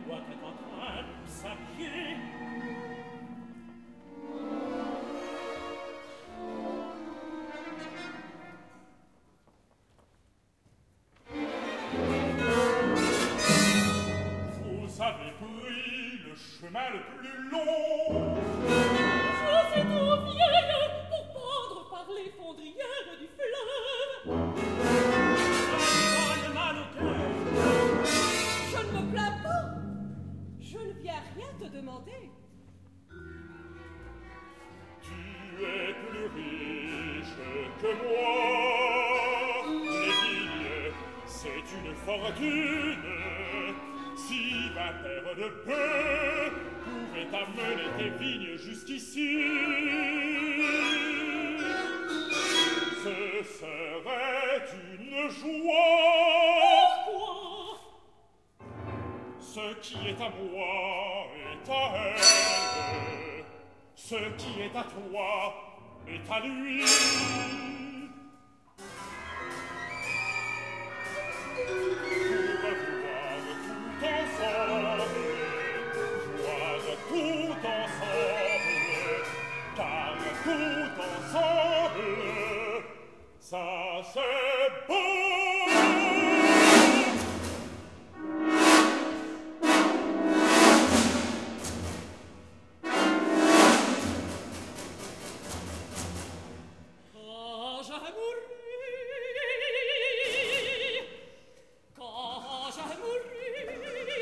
doit être en train de s'habiller. Vous avez pris le chemin le plus long. Je suis trop vieille pour pendre par les fondrières du fleuve. J'ai mal au cœur. Je ne me plains pas. Je ne viens rien te demander. Tu es plus riche que moi. Les vignes, c'est une fortune. Si 20 paires de bœufs pouvaient amener tes vignes jusqu'ici, ce serait une joie. Pourquoi? Ce qui est à moi est à elle. Ce qui est à toi est à lui. Tout ensemble, car tout ensemble, ça c'est beau. Quand je mourrai,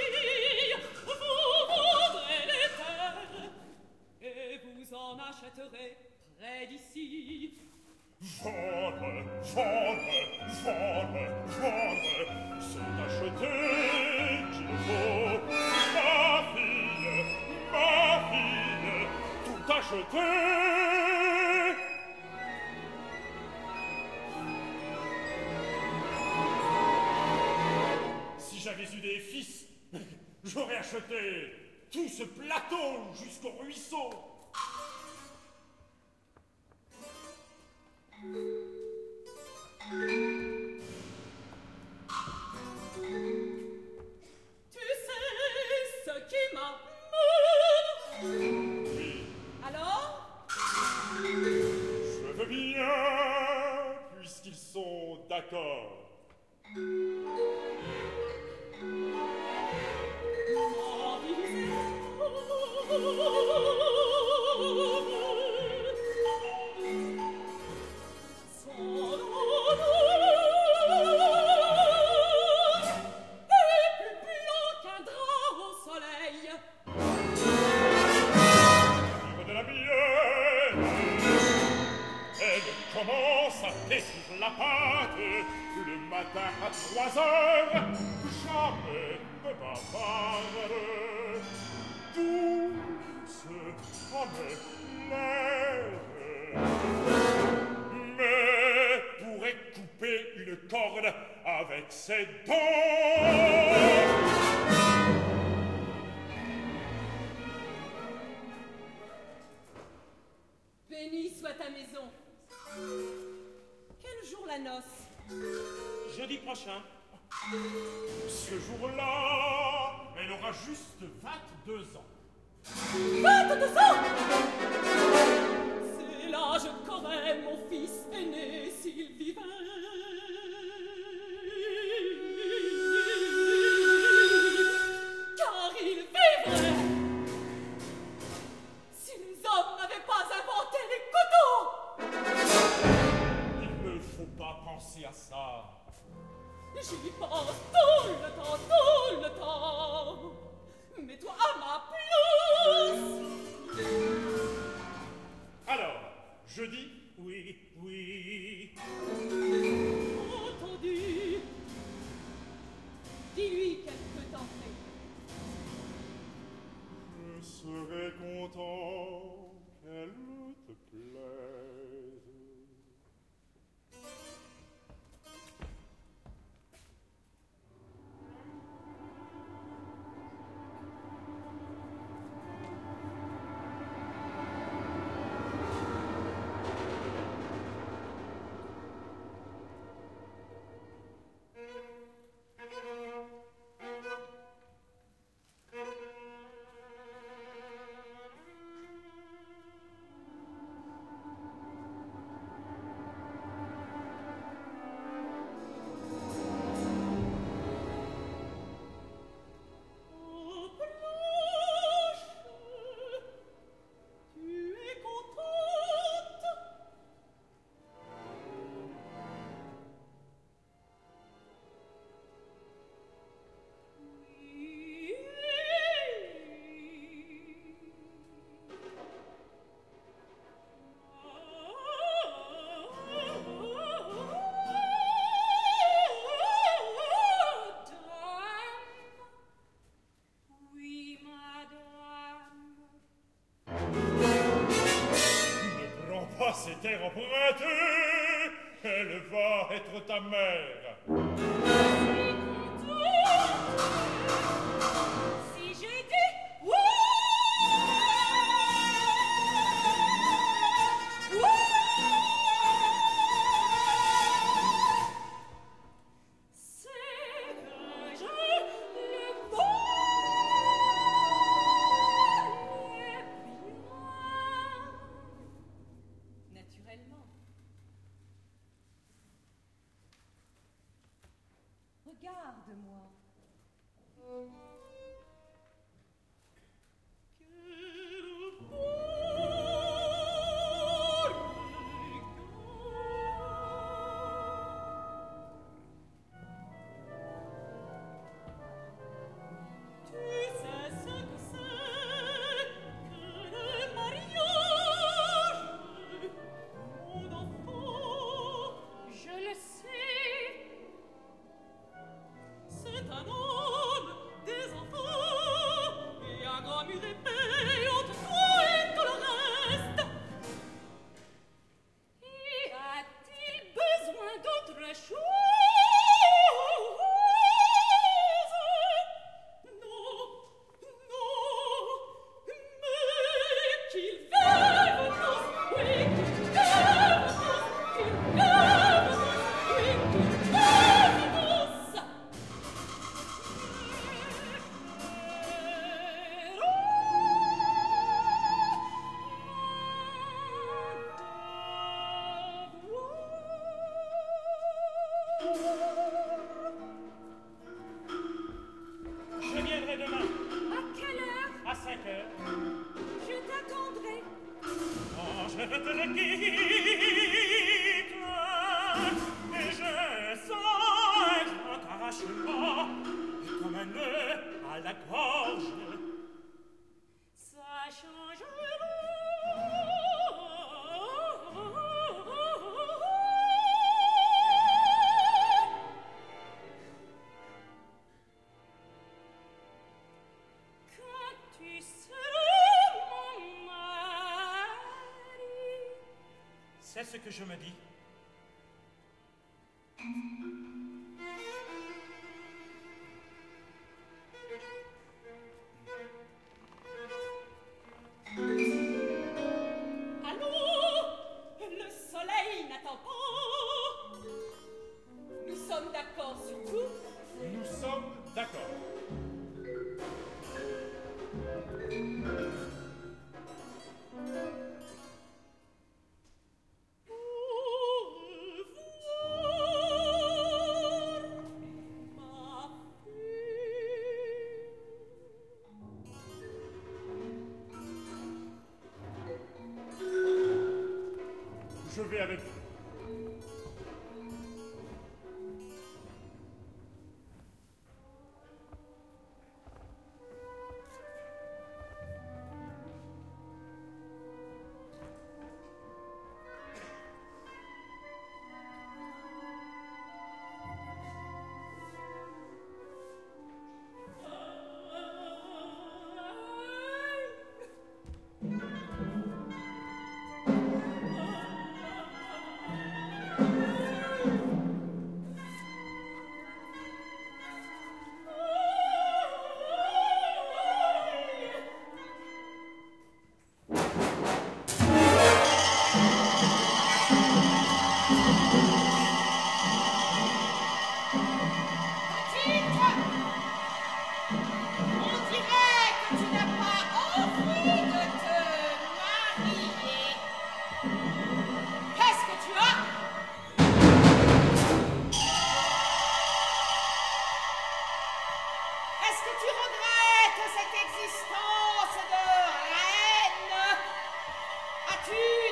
vous vendrez les terres et vous en achèterez près d'ici. Vendre, c'est acheter qu'il faut. Ma fille, tout acheter. Si j'avais eu des fils, j'aurais acheté tout ce plateau jusqu'au ruisseau. Tu sais ce qui m'amène. Oui, Alors? je veux bien, puisqu'ils sont d'accord. Livre de la mienne, elle commence à pétrir la pâte le matin à 3 heures. Jamais ne bavarde, douce comme l'air, mais pourrait couper une corde avec ses dents. Bénie soit ta maison. Quel jour la noce? Jeudi prochain. Ce jour-là, elle aura juste 22 ans. 22 ans! C'est l'âge qu'aurait mon fils aîné s'il vivait. Car il vivrait si les hommes n'avaient pas inventé les couteaux. Il ne faut pas penser à ça. J'y pense tout le temps. Mets-toi à ma place. Alors, jeudi, oui. Entendu. Dis-lui qu'elle peut entrer. Je serais content qu'elle te plaise. ta mère. Si j'ai dit oui, oui, c'est que je le voulais bien. Naturellement. Regarde-moi. Quel beau tu sais ce que c'est que le mariage, mon enfant, je le sais. C'est un homme, des enfants, et un grand mur épais entre toi et tout le reste. Et a-t-il besoin d'autre chose? Non, non, mais qu'il vive tous, oui, qu'il vive tous, qu'il vive tous, oui, qu'il vive tous. Je viendrai demain, À quelle heure? à 5 heures. Je t'attendrai. Quand je te quitte, et je sens un grand arrachement, comme un nœud à la gorge. Ça change quand tu seras mon mari. C'est ce que je me dis. Allô? Le soleil n'attend pas. Nous sommes d'accord sur tout. Nous sommes d'accord. Je vais avec vous. Cette existence de reine, as-tu